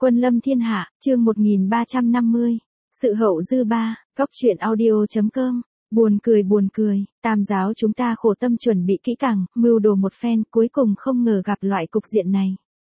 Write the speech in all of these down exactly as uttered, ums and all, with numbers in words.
Quân lâm thiên hạ, chương một nghìn ba trăm năm mươi. Sự hậu dư ba, góc truyện audio.com. Buồn cười buồn cười, Tam giáo chúng ta khổ tâm chuẩn bị kỹ càng, mưu đồ một phen, cuối cùng không ngờ gặp loại cục diện này.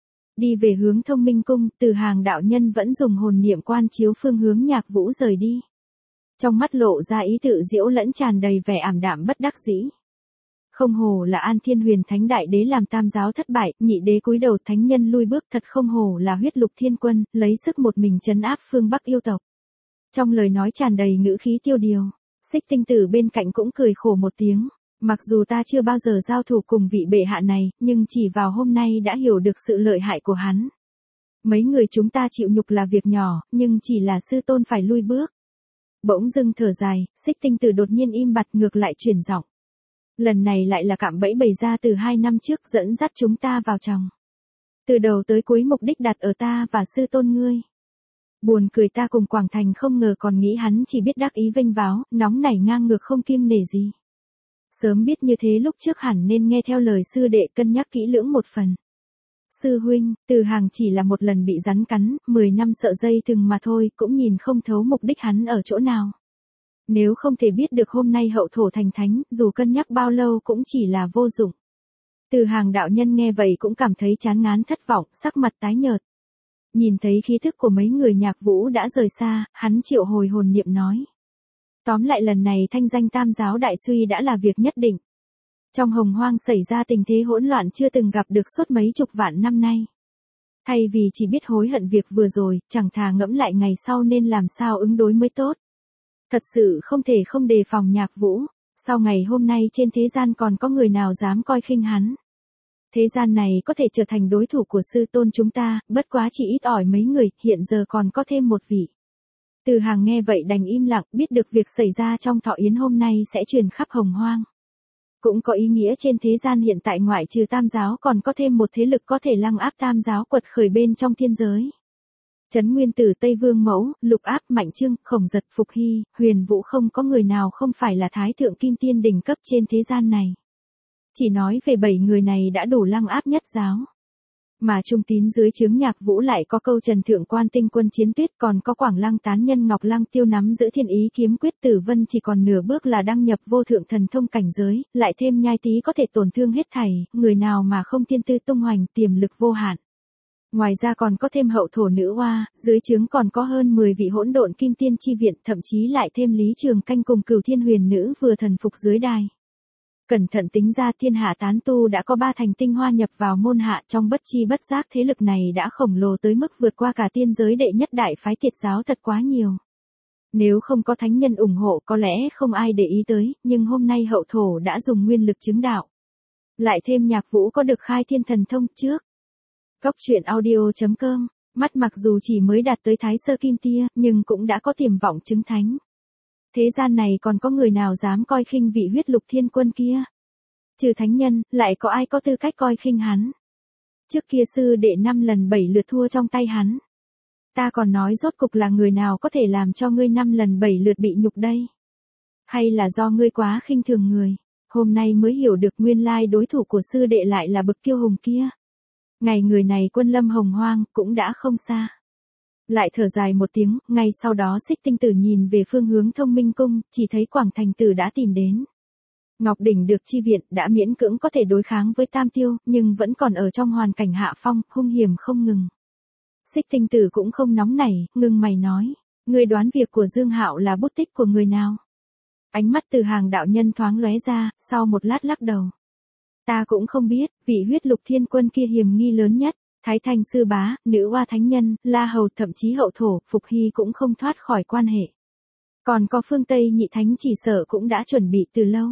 Đi về hướng Thông Minh Cung, Từ Hàng đạo nhân vẫn dùng hồn niệm quan chiếu phương hướng Nhạc Vũ rời đi. Trong mắt lộ ra ý tự diễu lẫn tràn đầy vẻ ảm đạm bất đắc dĩ. Không hồ là An Thiên Huyền Thánh Đại Đế làm tam giáo thất bại, nhị đế cúi đầu thánh nhân lui bước, thật không hồ là huyết lục thiên quân, lấy sức một mình trấn áp phương Bắc yêu tộc. Trong lời nói tràn đầy ngữ khí tiêu điều, Xích Tinh Tử bên cạnh cũng cười khổ một tiếng, mặc dù ta chưa bao giờ giao thủ cùng vị bệ hạ này, nhưng chỉ vào hôm nay đã hiểu được sự lợi hại của hắn. Mấy người chúng ta chịu nhục là việc nhỏ, nhưng chỉ là sư tôn phải lui bước. Bỗng dưng thở dài, Xích Tinh Tử đột nhiên im bặt, ngược lại chuyển giọng. Lần này lại là cạm bẫy bày ra từ hai năm trước, dẫn dắt chúng ta vào chồng. Từ đầu tới cuối mục đích đặt ở ta và sư tôn ngươi. Buồn cười, ta cùng Quảng Thành không ngờ còn nghĩ hắn chỉ biết đắc ý vênh váo, nóng nảy ngang ngược không kiêng nể gì. Sớm biết như thế lúc trước hẳn nên nghe theo lời sư đệ, cân nhắc kỹ lưỡng một phần. Sư huynh, Từ Hàng chỉ là một lần bị rắn cắn, mười năm sợ dây thừng mà thôi, cũng nhìn không thấu mục đích hắn ở chỗ nào. Nếu không thể biết được hôm nay hậu thổ thành thánh, dù cân nhắc bao lâu cũng chỉ là vô dụng. Từ Hàng đạo nhân nghe vậy cũng cảm thấy chán ngán thất vọng, sắc mặt tái nhợt. Nhìn thấy khí thức của mấy người Nhạc Vũ đã rời xa, hắn triệu hồi hồn niệm nói. Tóm lại lần này thanh danh tam giáo đại suy đã là việc nhất định. Trong hồng hoang xảy ra tình thế hỗn loạn chưa từng gặp được suốt mấy chục vạn năm nay. Thay vì chỉ biết hối hận việc vừa rồi, chẳng thà ngẫm lại ngày sau nên làm sao ứng đối mới tốt. Thật sự không thể không đề phòng Nhạc Vũ, sau ngày hôm nay trên thế gian còn có người nào dám coi khinh hắn. Thế gian này có thể trở thành đối thủ của sư tôn chúng ta, bất quá chỉ ít ỏi mấy người, hiện giờ còn có thêm một vị. Từ Hàng nghe vậy đành im lặng, biết được việc xảy ra trong thọ yến hôm nay sẽ truyền khắp hồng hoang. Cũng có ý nghĩa trên thế gian hiện tại ngoại trừ tam giáo còn có thêm một thế lực có thể lăng áp tam giáo quật khởi bên trong thiên giới. Trấn Nguyên Tử, Tây Vương Mẫu, Lục Áp, Mạnh Trương, Khổng Giật, Phục Hy, Huyền Vũ, không có người nào không phải là thái thượng kim tiên đỉnh cấp trên thế gian này. Chỉ nói về bảy người này đã đủ lăng áp nhất giáo. Mà trung tín dưới trướng Nhạc Vũ lại có câu Trần Thượng Quan Tinh Quân Chiến Tuyết, còn có Quảng Lăng Tán Nhân Ngọc Lăng Tiêu nắm giữ Thiên Ý Kiếm Quyết, Tử Vân chỉ còn nửa bước là đăng nhập vô thượng thần thông cảnh giới, lại thêm Nhai Tý có thể tổn thương hết thảy, người nào mà không thiên tư tung hoành, tiềm lực vô hạn. Ngoài ra còn có thêm hậu thổ nữ oa, dưới trướng còn có hơn mười vị hỗn độn kim tiên chi viện, thậm chí lại thêm Lý Trường Canh cùng Cửu Thiên Huyền Nữ vừa thần phục dưới đài. Cẩn thận tính ra thiên hạ tán tu đã có ba thành tinh hoa nhập vào môn hạ, trong bất chi bất giác thế lực này đã khổng lồ tới mức vượt qua cả tiên giới đệ nhất đại phái Tiệt giáo thật quá nhiều. Nếu không có thánh nhân ủng hộ có lẽ không ai để ý tới, nhưng hôm nay hậu thổ đã dùng nguyên lực chứng đạo. Lại thêm Nhạc Vũ có được khai thiên thần thông trước. Góc truyện audio.com, mắt mặc dù chỉ mới đạt tới thái sơ kim tia, nhưng cũng đã có tiềm vọng chứng thánh. Thế gian này còn có người nào dám coi khinh vị huyết lục thiên quân kia? Trừ thánh nhân, lại có ai có tư cách coi khinh hắn? Trước kia sư đệ năm lần bảy lượt thua trong tay hắn. Ta còn nói rốt cục là người nào có thể làm cho ngươi năm lần bảy lượt bị nhục đây? Hay là do ngươi quá khinh thường người? Hôm nay mới hiểu được nguyên lai đối thủ của sư đệ lại là bậc kiêu hùng kia. Ngày người này quân lâm hồng hoang cũng đã không xa. Lại thở dài một tiếng, ngay sau đó Xích Tinh Tử nhìn về phương hướng Thông Minh Cung, chỉ thấy Quảng Thành Tử đã tìm đến. Ngọc Đỉnh được chi viện, đã miễn cưỡng có thể đối kháng với Tam Tiêu, nhưng vẫn còn ở trong hoàn cảnh hạ phong, hung hiểm không ngừng. Xích Tinh Tử cũng không nóng nảy, ngưng mày nói, ngươi đoán việc của Dương Hạo là bút tích của người nào? Ánh mắt Từ Hàng đạo nhân thoáng lóe ra, sau một lát lắc đầu. Ta cũng không biết, vị huyết lục thiên quân kia hiểm nghi lớn nhất. Thái Thanh Sư Bá, Nữ Oa Thánh Nhân, La Hầu, thậm chí hậu thổ, Phục Hy cũng không thoát khỏi quan hệ. Còn có phương Tây Nhị Thánh chỉ sợ cũng đã chuẩn bị từ lâu.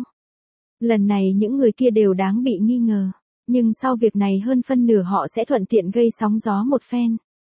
Lần này những người kia đều đáng bị nghi ngờ. Nhưng sau việc này hơn phân nửa họ sẽ thuận tiện gây sóng gió một phen.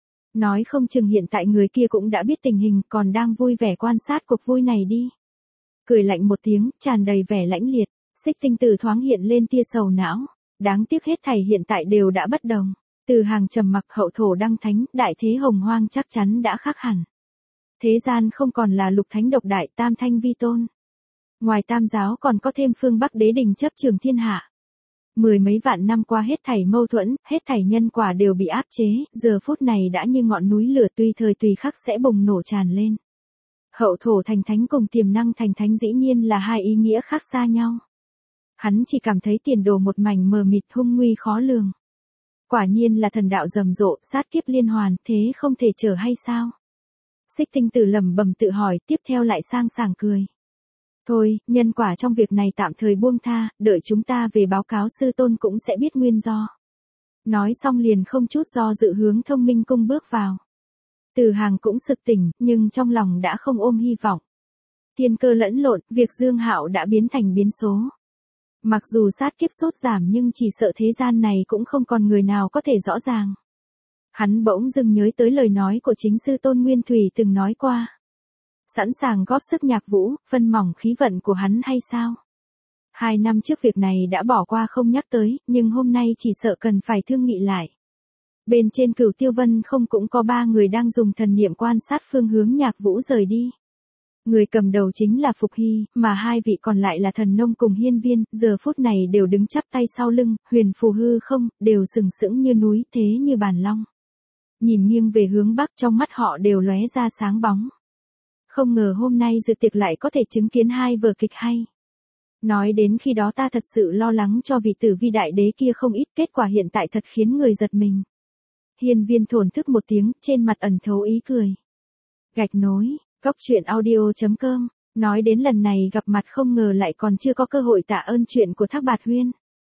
Nói không chừng hiện tại người kia cũng đã biết tình hình, còn đang vui vẻ quan sát cuộc vui này đi. Cười lạnh một tiếng, tràn đầy vẻ lãnh liệt, Xích Tinh Tử thoáng hiện lên tia sầu não. Đáng tiếc hết thảy hiện tại đều đã bất đồng. Từ Hàng trầm mặc, hậu thổ đăng thánh, đại thế hồng hoang chắc chắn đã khác hẳn. Thế gian không còn là lục thánh độc đại, tam thanh vi tôn. Ngoài tam giáo còn có thêm phương Bắc đế đình chấp trường thiên hạ. Mười mấy vạn năm qua hết thảy mâu thuẫn, hết thảy nhân quả đều bị áp chế, giờ phút này đã như ngọn núi lửa tùy thời tùy khắc sẽ bùng nổ tràn lên. Hậu thổ thành thánh cùng tiềm năng thành thánh dĩ nhiên là hai ý nghĩa khác xa nhau. Hắn chỉ cảm thấy tiền đồ một mảnh mờ mịt hung nguy khó lường. Quả nhiên là thần đạo rầm rộ, sát kiếp liên hoàn, thế không thể trở hay sao? Xích Tinh Tử lẩm bẩm tự hỏi, tiếp theo lại sang sảng cười. Thôi, nhân quả trong việc này tạm thời buông tha, đợi chúng ta về báo cáo sư tôn cũng sẽ biết nguyên do. Nói xong liền không chút do dự hướng Thông Minh Cung bước vào. Từ Hàng cũng sực tỉnh, nhưng trong lòng đã không ôm hy vọng. Thiên cơ lẫn lộn, việc Dương Hạo đã biến thành biến số. Mặc dù sát kiếp sốt giảm nhưng chỉ sợ thế gian này cũng không còn người nào có thể rõ ràng. Hắn bỗng dưng nhớ tới lời nói của chính sư Tôn Nguyên Thủy từng nói qua. Sẵn sàng góp sức Nhạc Vũ, phân mỏng khí vận của hắn hay sao? Hai năm trước việc này đã bỏ qua không nhắc tới, nhưng hôm nay chỉ sợ cần phải thương nghị lại. Bên trên Cửu Tiêu Vân không cũng có ba người đang dùng thần niệm quan sát phương hướng Nhạc Vũ rời đi. Người cầm đầu chính là Phục Hy, mà hai vị còn lại là Thần Nông cùng Hiên Viên, giờ phút này đều đứng chắp tay sau lưng, huyền phù hư không, đều sừng sững như núi thế như bàn long. Nhìn nghiêng về hướng bắc trong mắt họ đều lóe ra sáng bóng. Không ngờ hôm nay dự tiệc lại có thể chứng kiến hai vở kịch hay. Nói đến khi đó ta thật sự lo lắng cho vị Tử Vi đại đế kia không ít, kết quả hiện tại thật khiến người giật mình. Hiên Viên thổn thức một tiếng, trên mặt ẩn thấu ý cười. Gạch nối, Góc Truyện Audio chấm com, nói đến lần này gặp mặt không ngờ lại còn chưa có cơ hội tạ ơn chuyện của Thác Bạt Huyên.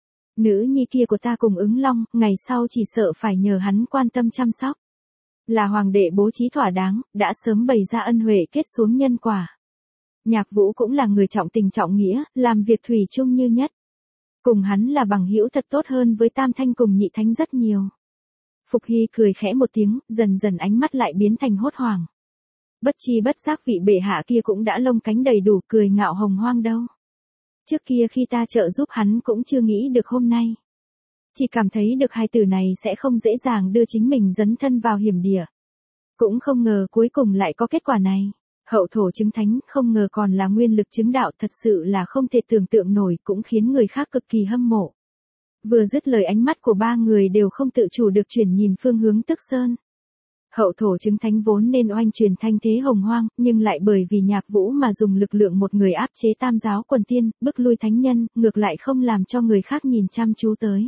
Nữ nhi kia của ta cùng ứng long, ngày sau chỉ sợ phải nhờ hắn quan tâm chăm sóc. Là hoàng đệ bố trí thỏa đáng, đã sớm bày ra ân huệ kết xuống nhân quả. Nhạc Vũ cũng là người trọng tình trọng nghĩa, làm việc thủy chung như nhất. Cùng hắn là bằng hữu thật tốt hơn với Tam Thanh cùng Nhị Thánh rất nhiều. Phục Hy cười khẽ một tiếng, dần dần ánh mắt lại biến thành hốt hoảng. Bất chi bất giác vị bệ hạ kia cũng đã lông cánh đầy đủ, cười ngạo hồng hoang đâu. Trước kia khi ta trợ giúp hắn cũng chưa nghĩ được hôm nay. Chỉ cảm thấy được hai từ này sẽ không dễ dàng đưa chính mình dấn thân vào hiểm địa. Cũng không ngờ cuối cùng lại có kết quả này. Hậu thổ chứng thánh không ngờ còn là nguyên lực chứng đạo, thật sự là không thể tưởng tượng nổi, cũng khiến người khác cực kỳ hâm mộ. Vừa dứt lời ánh mắt của ba người đều không tự chủ được chuyển nhìn phương hướng Tức Sơn. Hậu thổ chứng thánh vốn nên oanh truyền thanh thế hồng hoang, nhưng lại bởi vì Nhạc Vũ mà dùng lực lượng một người áp chế tam giáo quần tiên, bức lui thánh nhân, ngược lại không làm cho người khác nhìn chăm chú tới.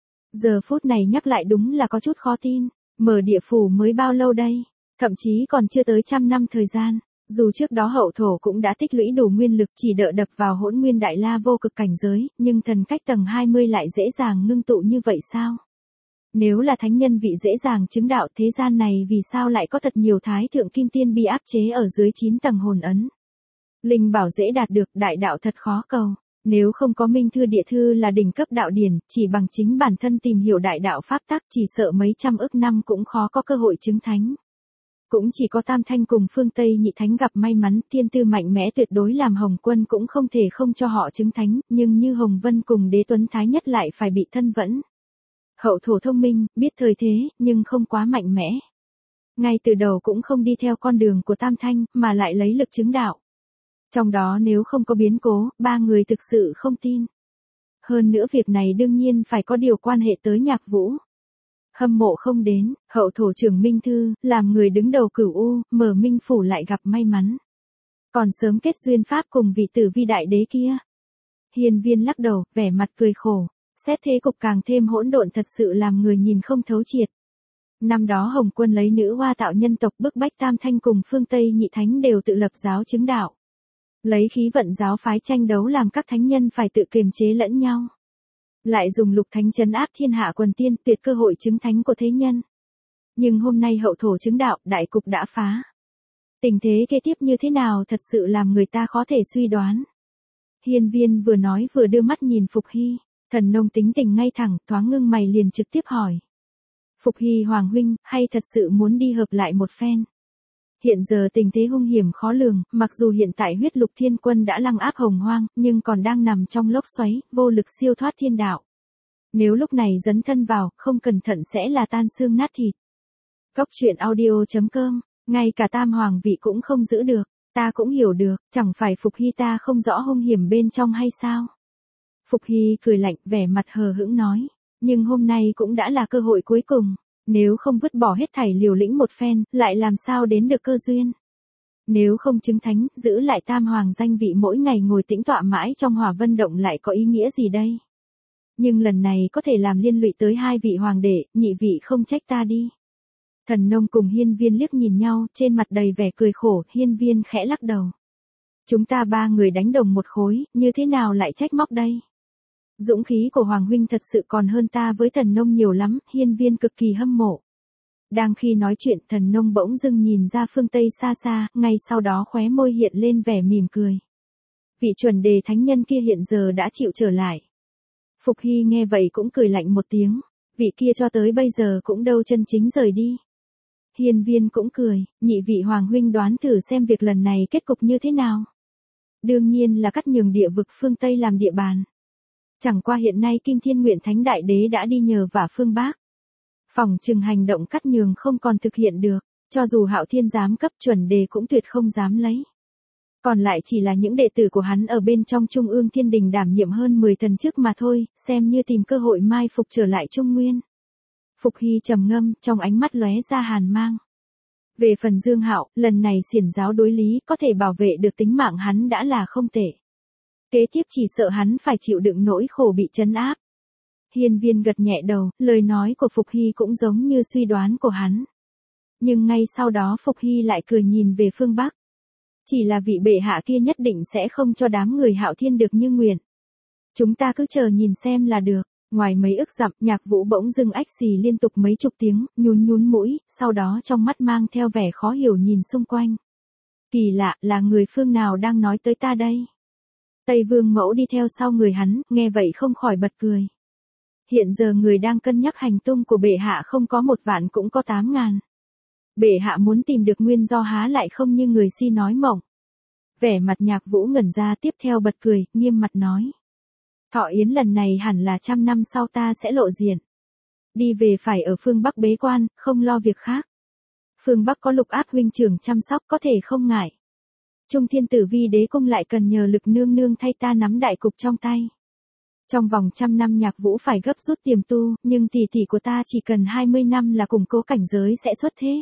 Giờ phút này nhắc lại đúng là có chút khó tin, mở địa phủ mới bao lâu đây, thậm chí còn chưa tới trăm năm thời gian. Dù trước đó hậu thổ cũng đã tích lũy đủ nguyên lực chỉ đỡ đập vào hỗn nguyên đại la vô cực cảnh giới, nhưng thần cách tầng hai mươi lại dễ dàng ngưng tụ như vậy sao? Nếu là thánh nhân vị dễ dàng chứng đạo, thế gian này vì sao lại có thật nhiều thái thượng kim tiên bị áp chế ở dưới chín tầng hồn ấn? Linh bảo dễ đạt được, đại đạo thật khó cầu. Nếu không có Minh Thư Địa Thư là đỉnh cấp đạo điển, chỉ bằng chính bản thân tìm hiểu đại đạo pháp tắc chỉ sợ mấy trăm ức năm cũng khó có cơ hội chứng thánh. Cũng chỉ có Tam Thanh cùng Phương Tây Nhị Thánh gặp may mắn, tiên tư mạnh mẽ tuyệt đối làm Hồng Quân cũng không thể không cho họ chứng thánh, nhưng như Hồng Vân cùng Đế Tuấn Thái Nhất lại phải bị thân vẫn. Hậu thổ thông minh, biết thời thế, nhưng không quá mạnh mẽ. Ngay từ đầu cũng không đi theo con đường của Tam Thanh, mà lại lấy lực chứng đạo. Trong đó nếu không có biến cố, ba người thực sự không tin. Hơn nữa việc này đương nhiên phải có điều quan hệ tới Nhạc Vũ. Hâm mộ không đến, hậu thổ trưởng Minh Thư, làm người đứng đầu Cửu U, mở Minh Phủ lại gặp may mắn. Còn sớm kết duyên pháp cùng vị Tử Vi đại đế kia. Hiên Viên lắc đầu, vẻ mặt cười khổ. Xét thế cục càng thêm hỗn độn, thật sự làm người nhìn không thấu triệt. Năm đó Hồng Quân lấy nữ hoa tạo nhân tộc, bức bách Tam Thanh cùng Phương Tây Nhị Thánh đều tự lập giáo chứng đạo. Lấy khí vận giáo phái tranh đấu làm các thánh nhân phải tự kiềm chế lẫn nhau. Lại dùng lục thánh trấn áp thiên hạ quần tiên, tuyệt cơ hội chứng thánh của thế nhân. Nhưng hôm nay hậu thổ chứng đạo, đại cục đã phá. Tình thế kế tiếp như thế nào thật sự làm người ta khó thể suy đoán. Hiên Viên vừa nói vừa đưa mắt nhìn Phục Hy. Thần Nông tính tình ngay thẳng, thoáng ngưng mày liền trực tiếp hỏi. Phục Hy Hoàng huynh, hay thật sự muốn đi hợp lại một phen? Hiện giờ tình thế hung hiểm khó lường, mặc dù hiện tại huyết lục thiên quân đã lăng áp hồng hoang, nhưng còn đang nằm trong lốc xoáy, vô lực siêu thoát thiên đạo. Nếu lúc này dấn thân vào, không cẩn thận sẽ là tan xương nát thịt. Góc Truyện Audio chấm com, ngay cả tam hoàng vị cũng không giữ được, ta cũng hiểu được, chẳng phải Phục Hy ta không rõ hung hiểm bên trong hay sao? Phục Hy cười lạnh, vẻ mặt hờ hững nói. Nhưng hôm nay cũng đã là cơ hội cuối cùng. Nếu không vứt bỏ hết thảy liều lĩnh một phen, lại làm sao đến được cơ duyên. Nếu không chứng thánh, giữ lại tam hoàng danh vị mỗi ngày ngồi tĩnh tọa mãi trong hỏa vân động lại có ý nghĩa gì đây? Nhưng lần này có thể làm liên lụy tới hai vị hoàng đệ, nhị vị không trách ta đi. Thần Nông cùng Hiên Viên liếc nhìn nhau, trên mặt đầy vẻ cười khổ, Hiên Viên khẽ lắc đầu. Chúng ta ba người đánh đồng một khối, như thế nào lại trách móc đây? Dũng khí của Hoàng huynh thật sự còn hơn ta với Thần Nông nhiều lắm, Hiên Viên cực kỳ hâm mộ. Đang khi nói chuyện, Thần Nông bỗng dưng nhìn ra phương Tây xa xa, ngay sau đó khóe môi hiện lên vẻ mỉm cười. Vị chuẩn đề thánh nhân kia hiện giờ đã chịu trở lại. Phục Hy nghe vậy cũng cười lạnh một tiếng, vị kia cho tới bây giờ cũng đâu chân chính rời đi. Hiên Viên cũng cười, nhị vị Hoàng huynh đoán thử xem việc lần này kết cục như thế nào. Đương nhiên là cắt nhường địa vực phương Tây làm địa bàn. Chẳng qua hiện nay Kim Thiên Nguyện Thánh Đại Đế đã đi nhờ vả phương Bắc. Phỏng chừng hành động cắt nhường không còn thực hiện được, cho dù Hạo Thiên dám cấp chuẩn đề cũng tuyệt không dám lấy. Còn lại chỉ là những đệ tử của hắn ở bên trong Trung ương Thiên Đình đảm nhiệm hơn mười thần chức mà thôi, xem như tìm cơ hội mai phục trở lại Trung Nguyên. Phục Hy trầm ngâm, trong ánh mắt lóe ra hàn mang. Về phần Dương Hạo, lần này xiển giáo đối lý có thể bảo vệ được tính mạng hắn đã là không tệ. Kế tiếp chỉ sợ hắn phải chịu đựng nỗi khổ bị trấn áp. Hiên Viên gật nhẹ đầu, lời nói của Phục Hy cũng giống như suy đoán của hắn. Nhưng ngay sau đó Phục Hy lại cười nhìn về phương Bắc. Chỉ là vị bệ hạ kia nhất định sẽ không cho đám người Hạo Thiên được như nguyện. Chúng ta cứ chờ nhìn xem là được. Ngoài mấy ức dặm, Nhạc Vũ bỗng dưng ách xì liên tục mấy chục tiếng, nhún nhún mũi, sau đó trong mắt mang theo vẻ khó hiểu nhìn xung quanh. Kỳ lạ, là người phương nào đang nói tới ta đây? Tây Vương Mẫu đi theo sau người hắn, nghe vậy không khỏi bật cười. Hiện giờ người đang cân nhắc hành tung của bệ hạ không có một vạn cũng có tám ngàn. Bệ hạ muốn tìm được nguyên do há lại không như người si nói mộng. Vẻ mặt Nhạc Vũ ngẩn ra, tiếp theo bật cười, nghiêm mặt nói. Thọ yến lần này hẳn là trăm năm sau ta sẽ lộ diện. Đi về phải ở phương Bắc bế quan, không lo việc khác. Phương Bắc có Lục Áp huynh trưởng chăm sóc có thể không ngại. Trung Thiên Tử Vi đế cung lại cần nhờ Lực nương nương thay ta nắm đại cục trong tay. Trong vòng trăm năm Nhạc Vũ phải gấp rút tiềm tu, nhưng tỷ tỷ của ta chỉ cần hai mươi năm là củng cố cảnh giới sẽ xuất thế.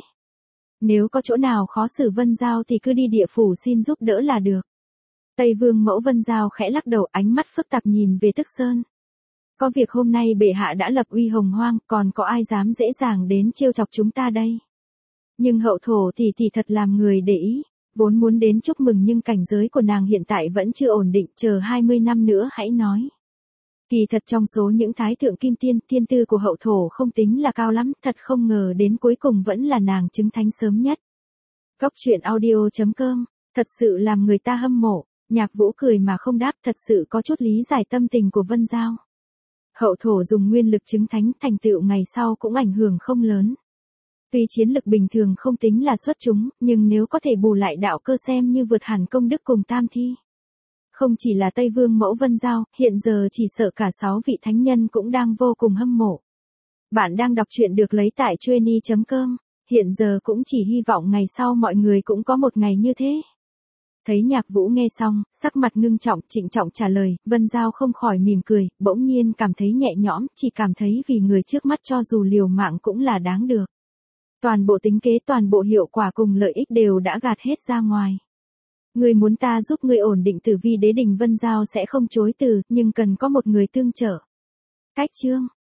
Nếu có chỗ nào khó xử Vân Giao thì cứ đi địa phủ xin giúp đỡ là được. Tây Vương Mẫu Vân Giao khẽ lắc đầu, ánh mắt phức tạp nhìn về Tức Sơn. Có việc hôm nay bệ hạ đã lập uy hồng hoang, còn có ai dám dễ dàng đến trêu chọc chúng ta đây. Nhưng hậu thổ thì thì thật làm người để ý, vốn muốn đến chúc mừng nhưng cảnh giới của nàng hiện tại vẫn chưa ổn định, chờ hai mươi năm nữa hãy nói. Kỳ thật trong số những thái thượng kim tiên, tiên tư của hậu thổ không tính là cao lắm, thật không ngờ đến cuối cùng vẫn là nàng chứng thánh sớm nhất. Góc truyện audio chấm com, thật sự làm người ta hâm mộ. Nhạc Vũ cười mà không đáp, thật sự có chút lý giải tâm tình của Vân Giao. Hậu thổ dùng nguyên lực chứng thánh, thành tựu ngày sau cũng ảnh hưởng không lớn. Tuy chiến lực bình thường không tính là xuất chúng, nhưng nếu có thể bù lại đạo cơ xem như vượt hẳn công đức cùng tam thi. Không chỉ là Tây Vương Mẫu Vân Giao, hiện giờ chỉ sợ cả sáu vị thánh nhân cũng đang vô cùng hâm mộ. Bạn đang đọc truyện được lấy tại chueny chấm com, hiện giờ cũng chỉ hy vọng ngày sau mọi người cũng có một ngày như thế. Thấy Nhạc Vũ nghe xong, sắc mặt ngưng trọng, trịnh trọng trả lời, Vân Giao không khỏi mỉm cười, bỗng nhiên cảm thấy nhẹ nhõm, chỉ cảm thấy vì người trước mắt cho dù liều mạng cũng là đáng được. Toàn bộ tính kế, toàn bộ hiệu quả cùng lợi ích đều đã gạt hết ra ngoài. Người muốn ta giúp người ổn định Tử Vi đế đình, Vân Giao sẽ không chối từ, nhưng cần có một người tương trợ. Cách chương